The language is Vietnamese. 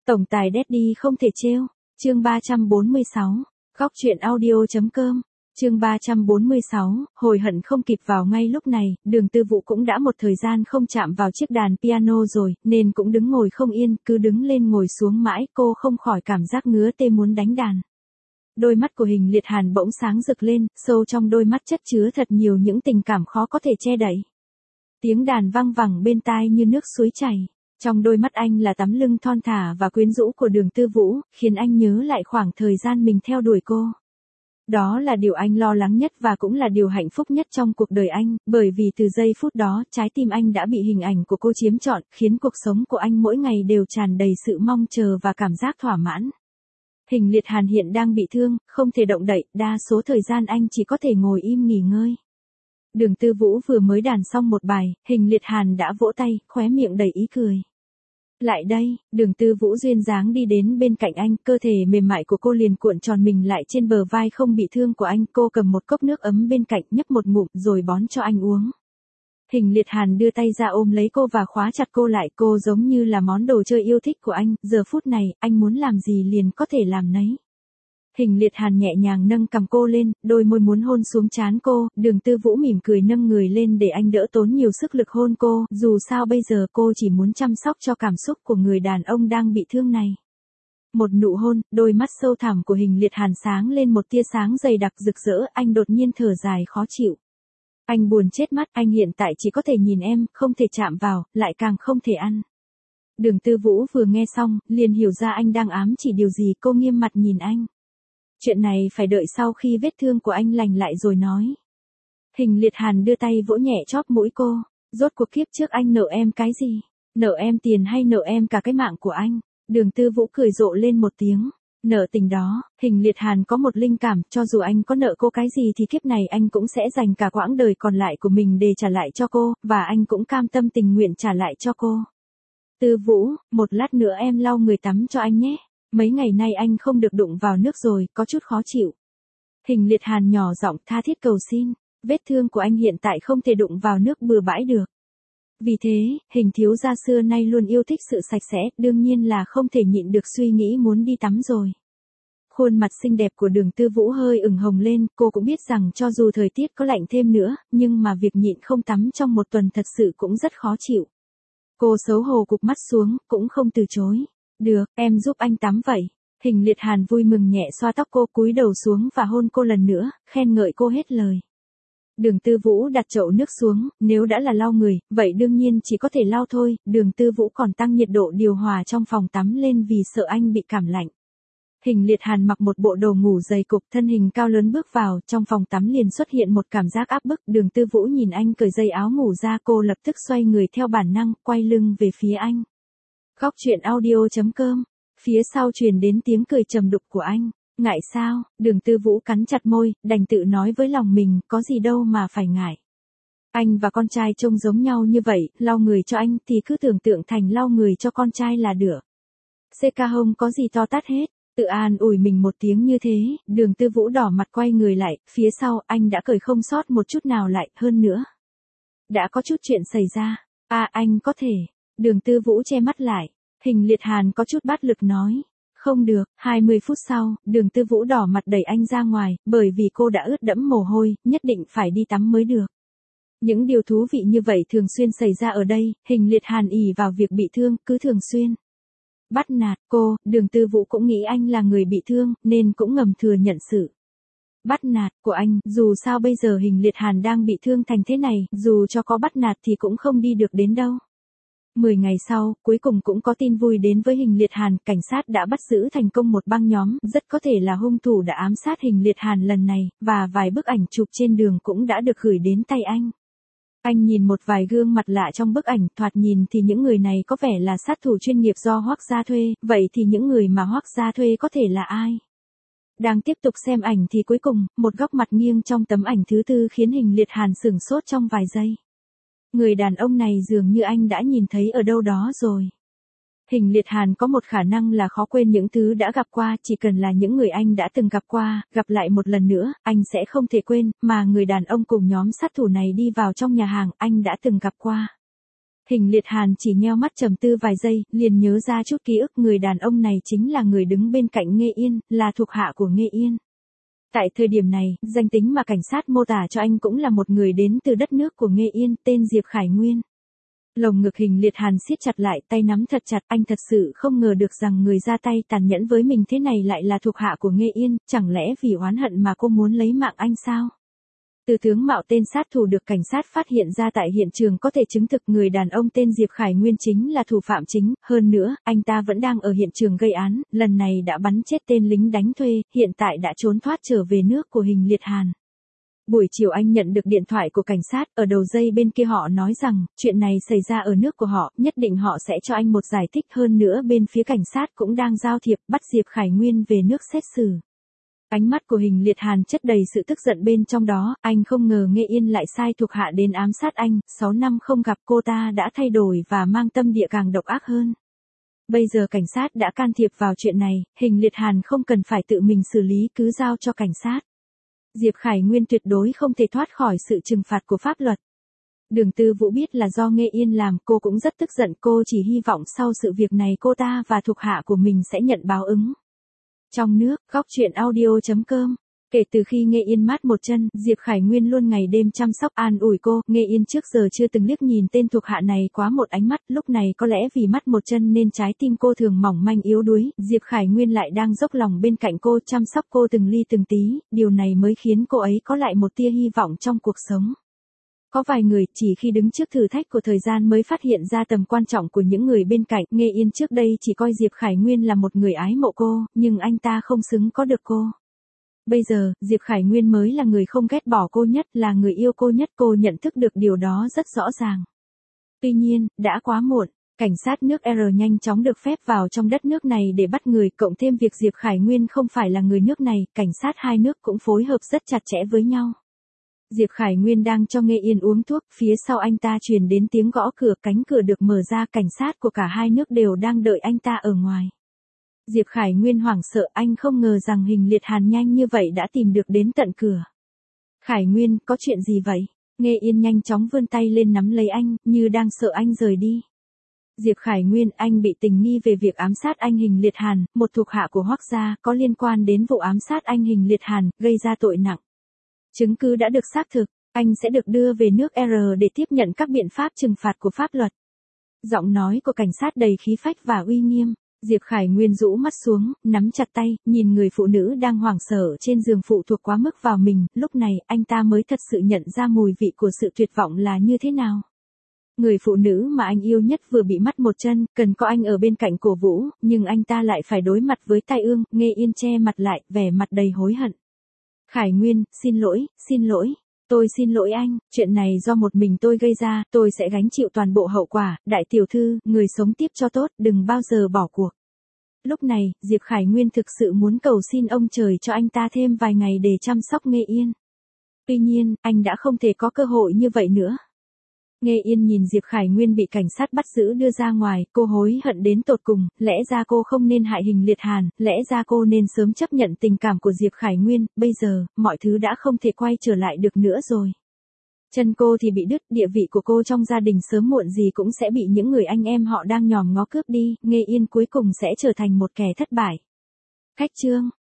Tổng tài Daddy không thể trêu. Chương 346. Góc truyện audio.com. Chương 346, hồi hận không kịp vào ngay lúc này, Đường Tư Vũ cũng đã một thời gian không chạm vào chiếc đàn piano rồi, nên cũng đứng ngồi không yên, cứ đứng lên ngồi xuống mãi, cô không khỏi cảm giác ngứa tê muốn đánh đàn. Đôi mắt của Hình Liệt Hàn bỗng sáng rực lên, sâu trong đôi mắt chất chứa thật nhiều những tình cảm khó có thể che đậy. Tiếng đàn vang vẳng bên tai như nước suối chảy. Trong đôi mắt anh là tấm lưng thon thả và quyến rũ của Đường Tư Vũ, khiến anh nhớ lại khoảng thời gian mình theo đuổi cô. Đó là điều anh lo lắng nhất và cũng là điều hạnh phúc nhất trong cuộc đời anh, bởi vì từ giây phút đó, trái tim anh đã bị hình ảnh của cô chiếm trọn, khiến cuộc sống của anh mỗi ngày đều tràn đầy sự mong chờ và cảm giác thỏa mãn. Hình Liệt Hàn hiện đang bị thương, không thể động đậy, đa số thời gian anh chỉ có thể ngồi im nghỉ ngơi. Đường Tư Vũ vừa mới đàn xong một bài, Hình Liệt Hàn đã vỗ tay, khóe miệng đầy ý cười. Lại đây, Đường Tư Vũ duyên dáng đi đến bên cạnh anh, cơ thể mềm mại của cô liền cuộn tròn mình lại trên bờ vai không bị thương của anh, cô cầm một cốc nước ấm bên cạnh nhấp một ngụm rồi bón cho anh uống. Hình Liệt Hàn đưa tay ra ôm lấy cô và khóa chặt cô lại, cô giống như là món đồ chơi yêu thích của anh, giờ phút này, anh muốn làm gì liền có thể làm nấy. Hình Liệt Hàn nhẹ nhàng nâng cằm cô lên, đôi môi muốn hôn xuống trán cô, Đường Tư Vũ mỉm cười nâng người lên để anh đỡ tốn nhiều sức lực hôn cô, dù sao bây giờ cô chỉ muốn chăm sóc cho cảm xúc của người đàn ông đang bị thương này. Một nụ hôn, đôi mắt sâu thẳm của Hình Liệt Hàn sáng lên một tia sáng dày đặc rực rỡ, anh đột nhiên thở dài khó chịu. Anh buồn chết mắt, anh hiện tại chỉ có thể nhìn em, không thể chạm vào, lại càng không thể ăn. Đường Tư Vũ vừa nghe xong, liền hiểu ra anh đang ám chỉ điều gì, cô nghiêm mặt nhìn anh. Chuyện này phải đợi sau khi vết thương của anh lành lại rồi nói. Hình Liệt Hàn đưa tay vỗ nhẹ chóp mũi cô. Rốt cuộc kiếp trước anh nợ em cái gì? Nợ em tiền hay nợ em cả cái mạng của anh? Đường Tư Vũ cười rộ lên một tiếng. Nợ tình đó, Hình Liệt Hàn có một linh cảm, cho dù anh có nợ cô cái gì thì kiếp này anh cũng sẽ dành cả quãng đời còn lại của mình để trả lại cho cô, và anh cũng cam tâm tình nguyện trả lại cho cô. Tư Vũ, một lát nữa em lau người tắm cho anh nhé. Mấy ngày nay anh không được đụng vào nước rồi, có chút khó chịu. Hình Liệt Hàn nhỏ giọng tha thiết cầu xin, vết thương của anh hiện tại không thể đụng vào nước bừa bãi được. Vì thế, Hình thiếu gia xưa nay luôn yêu thích sự sạch sẽ, đương nhiên là không thể nhịn được suy nghĩ muốn đi tắm rồi. Khuôn mặt xinh đẹp của Đường Tư Vũ hơi ửng hồng lên, cô cũng biết rằng cho dù thời tiết có lạnh thêm nữa, nhưng mà việc nhịn không tắm trong một tuần thật sự cũng rất khó chịu. Cô xấu hổ cụp mắt xuống, cũng không từ chối. Được, em giúp anh tắm vậy. Hình Liệt Hàn vui mừng nhẹ xoa tóc cô, cúi đầu xuống và hôn cô lần nữa, khen ngợi cô hết lời. Đường Tư Vũ đặt chậu nước xuống, nếu đã là lau người, vậy đương nhiên chỉ có thể lau thôi, Đường Tư Vũ còn tăng nhiệt độ điều hòa trong phòng tắm lên vì sợ anh bị cảm lạnh. Hình Liệt Hàn mặc một bộ đồ ngủ dày cục, thân hình cao lớn bước vào, trong phòng tắm liền xuất hiện một cảm giác áp bức, Đường Tư Vũ nhìn anh cởi dây áo ngủ ra, cô lập tức xoay người theo bản năng, quay lưng về phía anh. Góc truyện audio.com. Phía sau truyền đến tiếng cười trầm đục của anh. Ngại sao? Đường Tư Vũ cắn chặt môi, đành tự nói với lòng mình, có gì đâu mà phải ngại. Anh và con trai trông giống nhau như vậy, lau người cho anh thì cứ tưởng tượng thành lau người cho con trai là được. CK không có gì to tát hết. Tự an ủi mình một tiếng như thế, Đường Tư Vũ đỏ mặt quay người lại, phía sau anh đã cởi không sót một chút nào lại, hơn nữa. Đã có chút chuyện xảy ra. À anh có thể. Đường Tư Vũ che mắt lại. Hình Liệt Hàn có chút bát lực nói. Không được, 20 phút sau, Đường Tư Vũ đỏ mặt đẩy anh ra ngoài, bởi vì cô đã ướt đẫm mồ hôi, nhất định phải đi tắm mới được. Những điều thú vị như vậy thường xuyên xảy ra ở đây, Hình Liệt Hàn ỷ vào việc bị thương, cứ thường xuyên bắt nạt cô, Đường Tư Vũ cũng nghĩ anh là người bị thương, nên cũng ngầm thừa nhận sự bắt nạt của anh, dù sao bây giờ Hình Liệt Hàn đang bị thương thành thế này, dù cho có bắt nạt thì cũng không đi được đến đâu. 10 ngày sau, cuối cùng cũng có tin vui đến với Hình Liệt Hàn, cảnh sát đã bắt giữ thành công một băng nhóm, rất có thể là hung thủ đã ám sát Hình Liệt Hàn lần này, và vài bức ảnh chụp trên đường cũng đã được gửi đến tay anh. Anh nhìn một vài gương mặt lạ trong bức ảnh, thoạt nhìn thì những người này có vẻ là sát thủ chuyên nghiệp do Hoắc gia thuê, vậy thì những người mà Hoắc gia thuê có thể là ai? Đang tiếp tục xem ảnh thì cuối cùng, một góc mặt nghiêng trong tấm ảnh thứ tư khiến Hình Liệt Hàn sửng sốt trong vài giây. Người đàn ông này dường như anh đã nhìn thấy ở đâu đó rồi. Hình Liệt Hàn có một khả năng là khó quên những thứ đã gặp qua, chỉ cần là những người anh đã từng gặp qua, gặp lại một lần nữa, anh sẽ không thể quên, mà người đàn ông cùng nhóm sát thủ này đi vào trong nhà hàng, anh đã từng gặp qua. Hình Liệt Hàn chỉ nheo mắt trầm tư vài giây, liền nhớ ra chút ký ức người đàn ông này chính là người đứng bên cạnh Nghê Yên, là thuộc hạ của Nghê Yên. Tại thời điểm này, danh tính mà cảnh sát mô tả cho anh cũng là một người đến từ đất nước của Nghê Yên, tên Diệp Khải Nguyên. Lồng ngực Hình Liệt Hàn siết chặt lại, tay nắm thật chặt, anh thật sự không ngờ được rằng người ra tay tàn nhẫn với mình thế này lại là thuộc hạ của Nghê Yên, chẳng lẽ vì oán hận mà cô muốn lấy mạng anh sao? Từ tướng mạo tên sát thủ được cảnh sát phát hiện ra tại hiện trường có thể chứng thực người đàn ông tên Diệp Khải Nguyên chính là thủ phạm chính, hơn nữa, anh ta vẫn đang ở hiện trường gây án, lần này đã bắn chết tên lính đánh thuê, hiện tại đã trốn thoát trở về nước của Hình Liệt Hàn. Buổi chiều anh nhận được điện thoại của cảnh sát, ở đầu dây bên kia họ nói rằng, chuyện này xảy ra ở nước của họ, nhất định họ sẽ cho anh một giải thích, hơn nữa bên phía cảnh sát cũng đang giao thiệp bắt Diệp Khải Nguyên về nước xét xử. Ánh mắt của Hình Liệt Hàn chất đầy sự tức giận bên trong đó, anh không ngờ Nghê Yên lại sai thuộc hạ đến ám sát anh, 6 năm không gặp cô ta đã thay đổi và mang tâm địa càng độc ác hơn. Bây giờ cảnh sát đã can thiệp vào chuyện này, Hình Liệt Hàn không cần phải tự mình xử lý cứ giao cho cảnh sát. Diệp Khải Nguyên tuyệt đối không thể thoát khỏi sự trừng phạt của pháp luật. Đường Tư Vũ biết là do Nghê Yên làm, cô cũng rất tức giận, cô chỉ hy vọng sau sự việc này cô ta và thuộc hạ của mình sẽ nhận báo ứng. Trong nước, góc truyện audio.com. Kể từ khi Nghê Yên mát một chân, Diệp Khải Nguyên luôn ngày đêm chăm sóc an ủi cô, Nghê Yên trước giờ chưa từng liếc nhìn tên thuộc hạ này quá một ánh mắt, lúc này có lẽ vì mắt một chân nên trái tim cô thường mỏng manh yếu đuối, Diệp Khải Nguyên lại đang dốc lòng bên cạnh cô chăm sóc cô từng ly từng tí, điều này mới khiến cô ấy có lại một tia hy vọng trong cuộc sống. Có vài người chỉ khi đứng trước thử thách của thời gian mới phát hiện ra tầm quan trọng của những người bên cạnh. Nghê Yên trước đây chỉ coi Diệp Khải Nguyên là một người ái mộ cô, nhưng anh ta không xứng có được cô. Bây giờ, Diệp Khải Nguyên mới là người không ghét bỏ cô nhất, là người yêu cô nhất, cô nhận thức được điều đó rất rõ ràng. Tuy nhiên, đã quá muộn. Cảnh sát nước R nhanh chóng được phép vào trong đất nước này để bắt người, cộng thêm việc Diệp Khải Nguyên không phải là người nước này, cảnh sát hai nước cũng phối hợp rất chặt chẽ với nhau. Diệp Khải Nguyên đang cho Nghê Yên uống thuốc, phía sau anh ta truyền đến tiếng gõ cửa, cánh cửa được mở ra, cảnh sát của cả hai nước đều đang đợi anh ta ở ngoài. Diệp Khải Nguyên hoảng sợ, anh không ngờ rằng Hình Liệt Hàn nhanh như vậy đã tìm được đến tận cửa. Khải Nguyên, có chuyện gì vậy? Nghê Yên nhanh chóng vươn tay lên nắm lấy anh, như đang sợ anh rời đi. Diệp Khải Nguyên, anh bị tình nghi về việc ám sát anh Hình Liệt Hàn, một thuộc hạ của Hoắc gia, có liên quan đến vụ ám sát anh Hình Liệt Hàn, gây ra tội nặng. Chứng cứ đã được xác thực, anh sẽ được đưa về nước R để tiếp nhận các biện pháp trừng phạt của pháp luật. Giọng nói của cảnh sát đầy khí phách và uy nghiêm. Diệp Khải Nguyên rũ mắt xuống, nắm chặt tay, nhìn người phụ nữ đang hoảng sợ trên giường phụ thuộc quá mức vào mình, lúc này anh ta mới thật sự nhận ra mùi vị của sự tuyệt vọng là như thế nào. Người phụ nữ mà anh yêu nhất vừa bị mất một chân, cần có anh ở bên cạnh cổ vũ, nhưng anh ta lại phải đối mặt với tai ương. Nghê Yên che mặt lại, vẻ mặt đầy hối hận. Khải Nguyên, xin lỗi, tôi xin lỗi anh, chuyện này do một mình tôi gây ra, tôi sẽ gánh chịu toàn bộ hậu quả, đại tiểu thư, người sống tiếp cho tốt, đừng bao giờ bỏ cuộc. Lúc này, Diệp Khải Nguyên thực sự muốn cầu xin ông trời cho anh ta thêm vài ngày để chăm sóc Nghê Yên. Tuy nhiên, anh đã không thể có cơ hội như vậy nữa. Nghê Yên nhìn Diệp Khải Nguyên bị cảnh sát bắt giữ đưa ra ngoài, cô hối hận đến tột cùng, lẽ ra cô không nên hại Hình Liệt Hàn, lẽ ra cô nên sớm chấp nhận tình cảm của Diệp Khải Nguyên, bây giờ, mọi thứ đã không thể quay trở lại được nữa rồi. Chân cô thì bị đứt, địa vị của cô trong gia đình sớm muộn gì cũng sẽ bị những người anh em họ đang nhòm ngó cướp đi, Nghê Yên cuối cùng sẽ trở thành một kẻ thất bại. Khách chương